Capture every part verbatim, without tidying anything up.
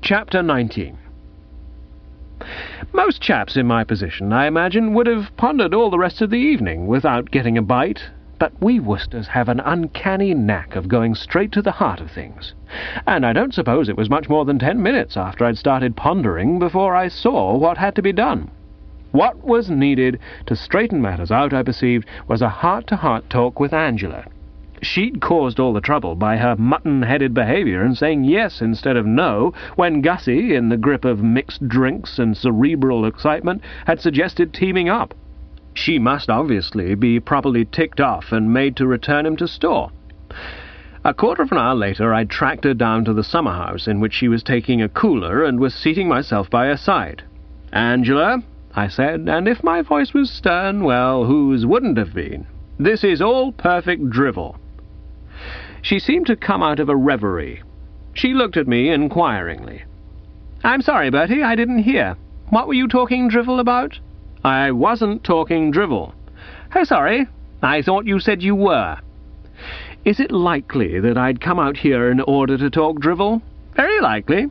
Chapter nineteen. Most chaps in my position, I imagine, would have pondered all the rest of the evening without getting a bite, but we Worcesters have an uncanny knack of going straight to the heart of things, and I don't suppose it was much more than ten minutes after I'd started pondering before I saw what had to be done. What was needed to straighten matters out, I perceived, was a heart-to-heart talk with Angela. She'd caused all the trouble by her mutton-headed behaviour and saying yes instead of no when Gussie, in the grip of mixed drinks and cerebral excitement, had suggested teaming up. She must obviously be properly ticked off and made to return him to store. A quarter of an hour later I tracked her down to the summer house in which she was taking a cooler and was seating myself by her side. "Angela," I said, and if my voice was stern, well, whose wouldn't have been? "This is all perfect drivel." She seemed to come out of a reverie. She looked at me inquiringly. "I'm sorry, Bertie, I didn't hear. What were you talking drivel about?" "I wasn't talking drivel." "Oh, sorry. I thought you said you were." Is it likely that I'd come out here in order to talk drivel? Very likely.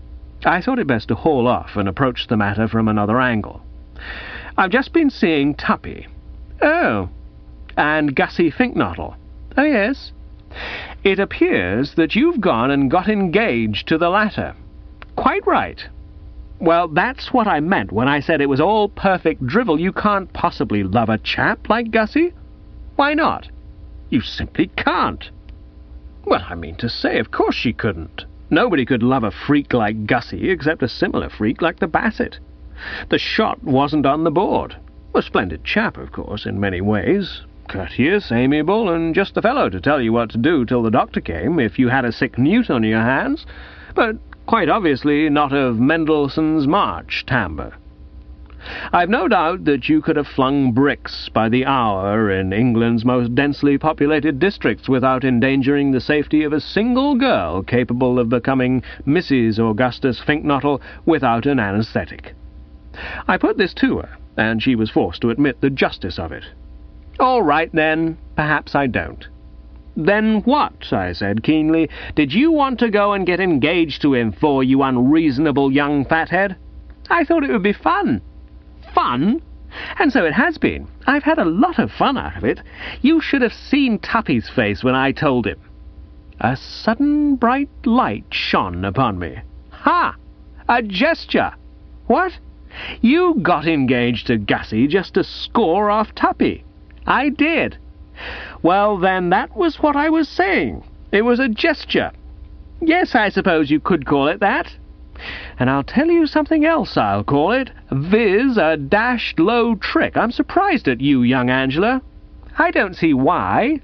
I thought it best to haul off and approach the matter from another angle. "I've just been seeing Tuppy." "Oh." "And Gussie Finknottle." "Oh, yes." "It appears that you've gone and got engaged to the latter." "Quite right." "Well, that's what I meant when I said it was all perfect drivel. You can't possibly love a chap like Gussie." "Why not?" "You simply can't." "Well, I mean to say, of course she couldn't. Nobody could love a freak like Gussie except a similar freak like the Bassett. The shot wasn't on the board. A splendid chap, of course, in many ways. Courteous, amiable, and just the fellow to tell you what to do till the doctor came if you had a sick newt on your hands, but quite obviously not of Mendelssohn's March timbre. I've no doubt that you could have flung bricks by the hour in England's most densely populated districts without endangering the safety of a single girl capable of becoming Missus Augustus Finknottle without an anaesthetic. I put this to her, and she was forced to admit the justice of it. "All right, then. Perhaps I don't." "Then what," I said keenly, "did you want to go and get engaged to him for, you unreasonable young fathead?" "I thought it would be fun." "Fun? And so it has been. I've had a lot of fun out of it. You should have seen Tuppy's face when I told him." A sudden bright light shone upon me. "Ha! A gesture! What? You got engaged to Gussie just to score off Tuppy?" "I did." "Well, then, that was what I was saying. It was a gesture." "Yes, I suppose you could call it that. And I'll tell you something else I'll call it, viz. a dashed low trick. I'm surprised at you, young Angela." "I don't see why."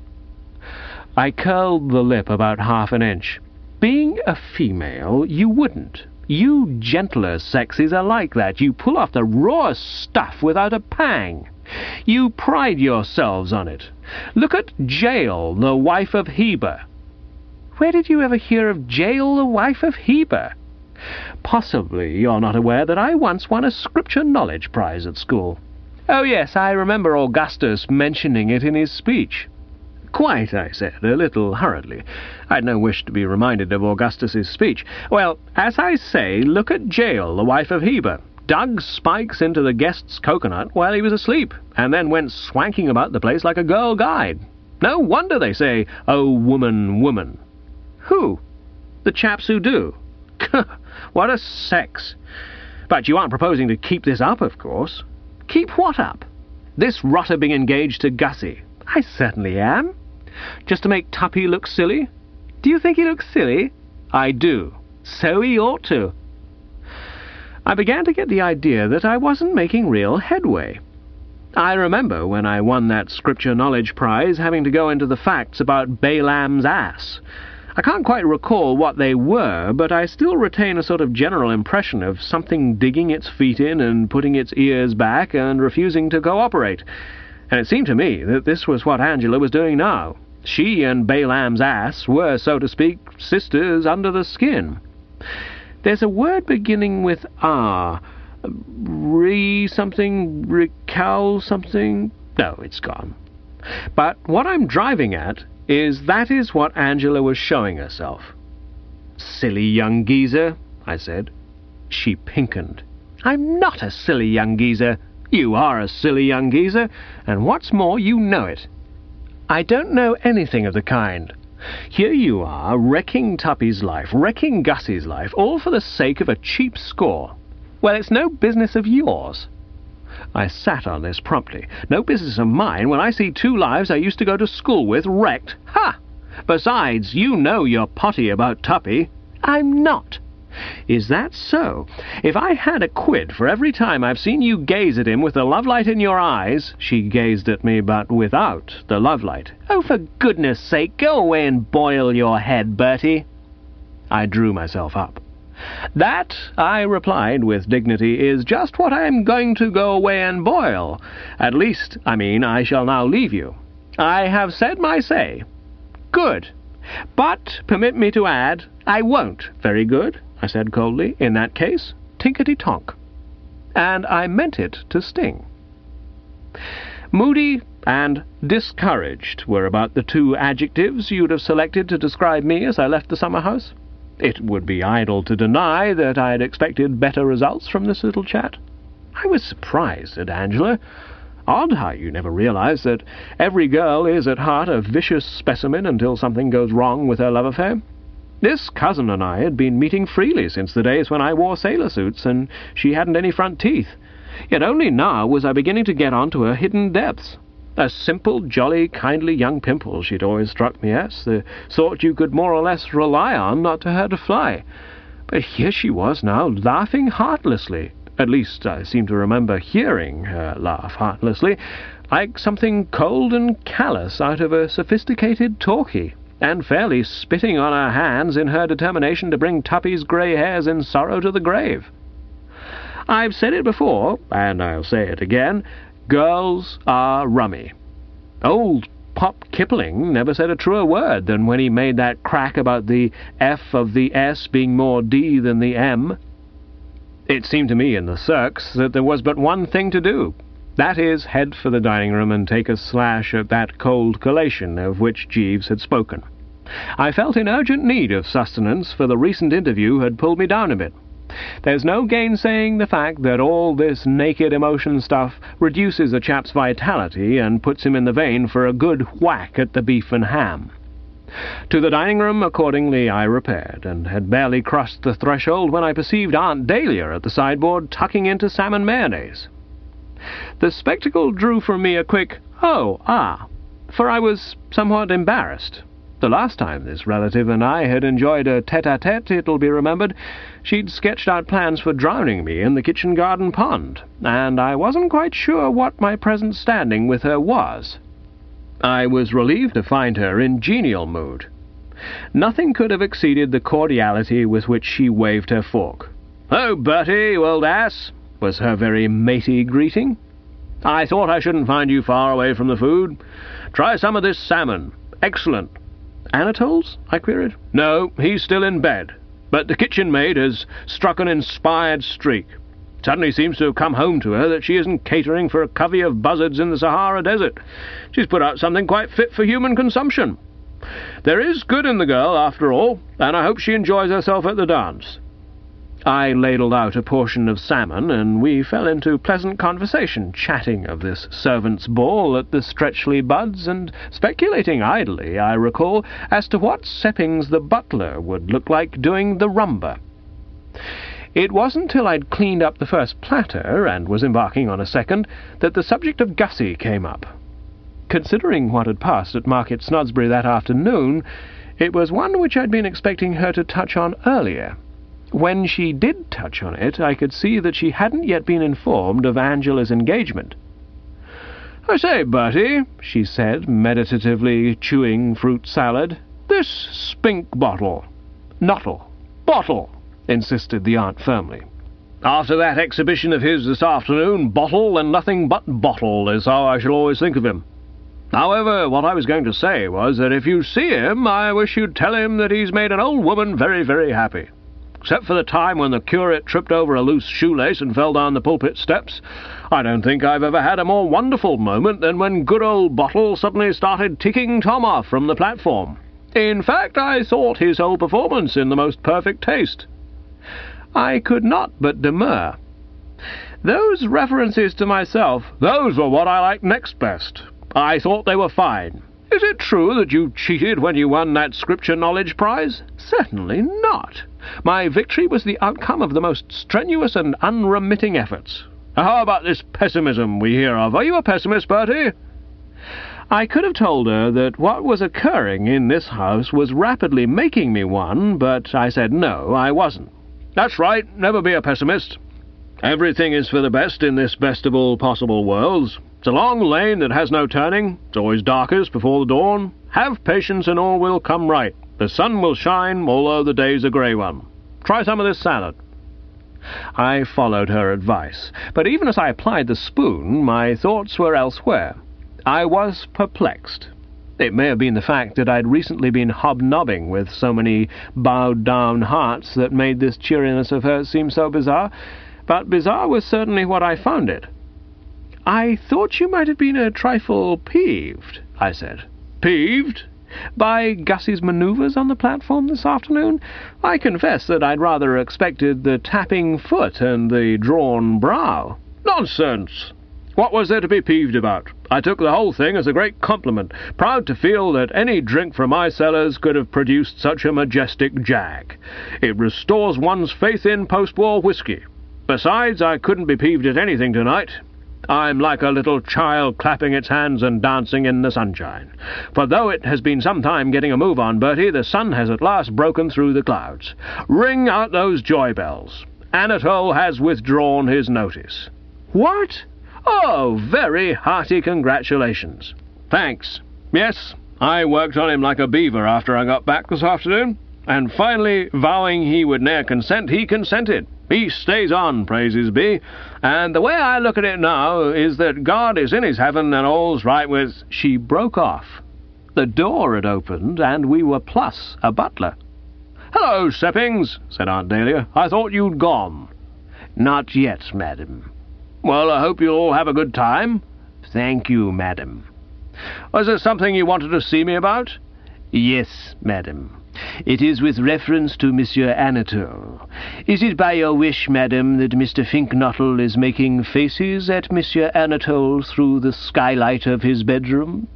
I curled the lip about half an inch. "Being a female, you wouldn't. You gentler sexes are like that. You pull off the rawest stuff without a pang. You pride yourselves on it. Look at Jael, the wife of Heber." "Where did you ever hear of Jael, the wife of Heber?" "Possibly you're not aware that I once won a Scripture Knowledge Prize at school." "Oh, yes, I remember Augustus mentioning it in his speech." "Quite," I said, a little hurriedly. I'd no wish to be reminded of Augustus's speech. "Well, as I say, look at Jael, the wife of Heber. Dug spikes into the guest's coconut while he was asleep, and then went swanking about the place like a girl guide. No wonder they say, 'Oh, woman, woman.'" "Who?" "The chaps who do." "What a sex! But you aren't proposing to keep this up, of course?" "Keep what up?" "This rot of being engaged to Gussie." "I certainly am." "Just to make Tuppy look silly?" "Do you think he looks silly?" "I do." "So he ought to." I began to get the idea that I wasn't making real headway. I remember when I won that Scripture Knowledge Prize having to go into the facts about Balaam's ass. I can't quite recall what they were, but I still retain a sort of general impression of something digging its feet in and putting its ears back and refusing to cooperate. And it seemed to me that this was what Angela was doing now. She and Balaam's ass were, so to speak, sisters under the skin. There's a word beginning with R. Re something, recal something. No, it's gone. But what I'm driving at is that is what Angela was showing herself. Silly young geezer. I said. She pinkened. I'm not a silly young geezer. You are a silly young geezer, and what's more, you know it. I don't know anything of the kind. Here you are, wrecking Tuppy's life, wrecking Gussie's life, all for the sake of a cheap score. Well, it's no business of yours. I sat on this promptly. No business of mine when I see two lives I used to go to school with wrecked. Ha! Besides, you know you're potty about Tuppy. I'm not. Is that so? If I had a quid for every time I've seen you gaze at him with the lovelight in your eyes— She gazed at me, but without the lovelight. Oh, for goodness sake, go away and boil your head, Bertie. I drew myself up. That, I replied with dignity, is just what I am going to go away and boil. At least, I mean, I shall now leave you. I have said my say. Good. But, permit me to add, I won't. Very good, I said coldly. In that case, tinkety-tonk. And I meant it to sting. Moody and discouraged were about the two adjectives you'd have selected to describe me as I left the summer-house. It would be idle to deny that I had expected better results from this little chat. I was surprised at Angela. Odd how you never realize that every girl is at heart a vicious specimen until something goes wrong with her love affair. This cousin and I had been meeting freely since the days when I wore sailor suits and she hadn't any front teeth. Yet only now was I beginning to get on to her hidden depths. A simple, jolly, kindly young pimple she'd always struck me as, the sort you could more or less rely on not to hurt a fly. But here she was now, laughing heartlessly. At least I seem to remember hearing her laugh heartlessly, like something cold and callous out of a sophisticated talkie, and fairly spitting on her hands in her determination to bring Tuppy's grey hairs in sorrow to the grave. I've said it before, and I'll say it again, girls are rummy. Old Pop Kipling never said a truer word than when he made that crack about the F of the S being more D than the M. It seemed to me in the Cirques that there was but one thing to do. That is, head for the dining room and take a slash at that cold collation of which Jeeves had spoken. I felt in urgent need of sustenance, for the recent interview had pulled me down a bit. There's no gainsaying the fact that all this naked emotion stuff reduces a chap's vitality and puts him in the vein for a good whack at the beef and ham. To the dining room, accordingly, I repaired, and had barely crossed the threshold when I perceived Aunt Dahlia at the sideboard tucking into salmon mayonnaise. The spectacle drew from me a quick, "Oh, ah," for I was somewhat embarrassed. The last time this relative and I had enjoyed a tete-a-tete, it'll be remembered, she'd sketched out plans for drowning me in the kitchen garden pond, and I wasn't quite sure what my present standing with her was. I was relieved to find her in genial mood. Nothing could have exceeded the cordiality with which she waved her fork. "Oh, Bertie, you old ass," was her very matey greeting. "I thought I shouldn't find you far away from the food. Try some of this salmon. Excellent." "Anatole's?" I queried. "No, he's still in bed. But the kitchen maid has struck an inspired streak. Suddenly seems to have come home to her that she isn't catering for a covey of buzzards in the Sahara Desert. She's put out something quite fit for human consumption. There is good in the girl, after all, and I hope she enjoys herself at the dance." I ladled out a portion of salmon, and we fell into pleasant conversation, chatting of this servants' ball at the Stretchley Buds, and speculating idly, I recall, as to what Seppings the butler would look like doing the rumba. It wasn't till I'd cleaned up the first platter, and was embarking on a second, that the subject of Gussie came up. Considering what had passed at Market Snodsbury that afternoon, it was one which I'd been expecting her to touch on earlier. When she did touch on it, I could see that she hadn't yet been informed of Angela's engagement. "I say, Bertie," she said, meditatively chewing fruit salad, "this Spink bottle—" "Nottle. Bottle," insisted the aunt firmly. "After that exhibition of his this afternoon, bottle and nothing but bottle is how I shall always think of him. However, what I was going to say was that if you see him, I wish you'd tell him that he's made an old woman very, very happy. Except for the time when the curate tripped over a loose shoelace and fell down the pulpit steps, I don't think I've ever had a more wonderful moment than when good old Bottle suddenly started ticking Tom off from the platform. In fact, I thought his whole performance in the most perfect taste. I could not but demur. Those references to myself, those were what I liked next best. I thought they were fine. Is it true that you cheated when you won that Scripture Knowledge Prize? Certainly not. My victory was the outcome of the most strenuous and unremitting efforts. How about this pessimism we hear of? Are you a pessimist, Bertie? I could have told her that what was occurring in this house was rapidly making me one, but I said no, I wasn't. That's right, never be a pessimist. Everything is for the best in this best of all possible worlds. It's a long lane that has no turning. It's always darkest before the dawn. Have patience and all will come right. The sun will shine, although the day's a grey one. Try some of this salad. I followed her advice, but even as I applied the spoon, my thoughts were elsewhere. I was perplexed. It may have been the fact that I'd recently been hobnobbing with so many bowed-down hearts that made this cheeriness of hers seem so bizarre, but bizarre was certainly what I found it. "I thought you might have been a trifle peeved," I said. "Peeved? By Gussie's manoeuvres on the platform this afternoon? I confess that I'd rather expected the tapping foot and the drawn brow." "Nonsense! What was there to be peeved about? I took the whole thing as a great compliment, proud to feel that any drink from my cellars could have produced such a majestic jag. It restores one's faith in post-war whiskey. Besides, I couldn't be peeved at anything tonight. I'm like a little child clapping its hands and dancing in the sunshine. For though it has been some time getting a move on, Bertie, the sun has at last broken through the clouds. Ring out those joy bells. Anatole has withdrawn his notice." "What?" "Oh, very hearty congratulations." "Thanks. Yes, I worked on him like a beaver after I got back this afternoon, and finally, vowing he would ne'er consent, he consented. He stays on, praises be, and the way I look at it now is that God is in his heaven and all's right with—" She broke off. The door had opened, and we were plus a butler. "Hello, Seppings," said Aunt Dahlia. "I thought you'd gone." "Not yet, madam." "Well, I hope you'll all have a good time." "Thank you, madam." "Was there something you wanted to see me about?" "Yes, madam. It is with reference to Monsieur Anatole. Is it by your wish, madam, that Mister Finknottle is making faces at Monsieur Anatole through the skylight of his bedroom?"